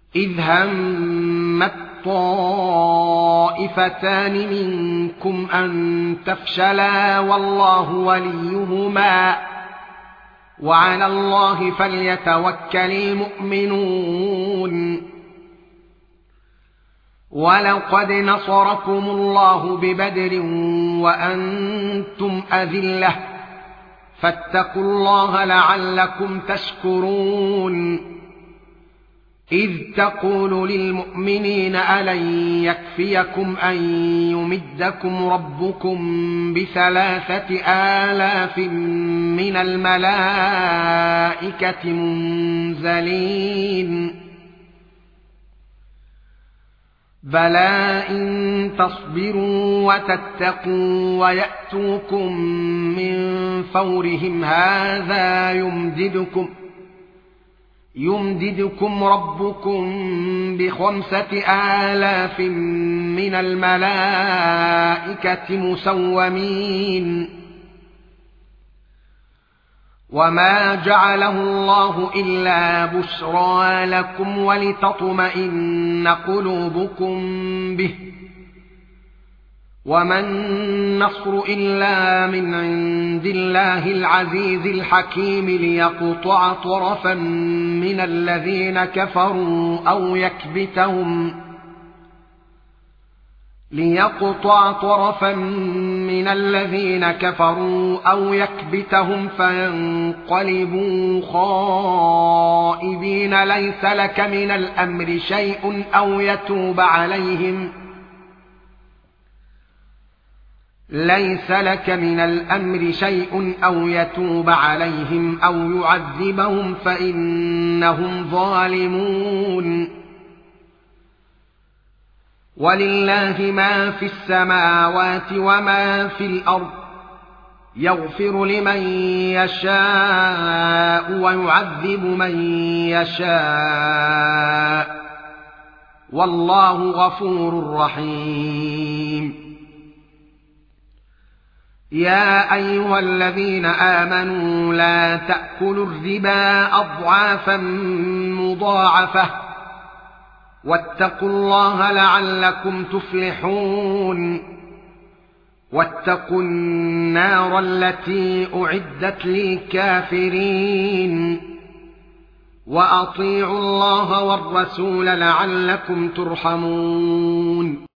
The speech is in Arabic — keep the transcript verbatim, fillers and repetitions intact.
إذ همت طائفتان منكم أن تفشلا والله وليهما وعلى الله فليتوكل المؤمنون ولقد نصركم الله ببدر وأنتم أذلة فاتقوا الله لعلكم تشكرون إذ تقول للمؤمنين ألن يكفيكم أن يمدكم ربكم بثلاثة آلاف من الملائكة منزلين بلى إن تصبروا وتتقوا ويأتوكم من فورهم هذا يمددكم يمددكم ربكم بخمسة آلاف من الملائكة مسومين وما جعله الله إلا بشرى لكم ولتطمئن قلوبكم به وما النصر إلا من عند الله العزيز الحكيم ليقطع طرفا من الذين كفروا أو يكبتهم ليقطع طرفا من الذين كفروا أو يكبتهم فينقلبوا خائبين ليس لك من الأمر شيء أو يتوب عليهم ليس لك من الأمر شيء أو يتوب عليهم أو يعذبهم فإنهم ظالمون ولله ما في السماوات وما في الأرض يغفر لمن يشاء ويعذب من يشاء والله غفور رحيم يا أيها الذين آمنوا لا تأكلوا الربا أضعافا مضاعفة واتقوا الله لعلكم تفلحون واتقوا النار التي أعدت للكافرين وأطيعوا الله والرسول لعلكم ترحمون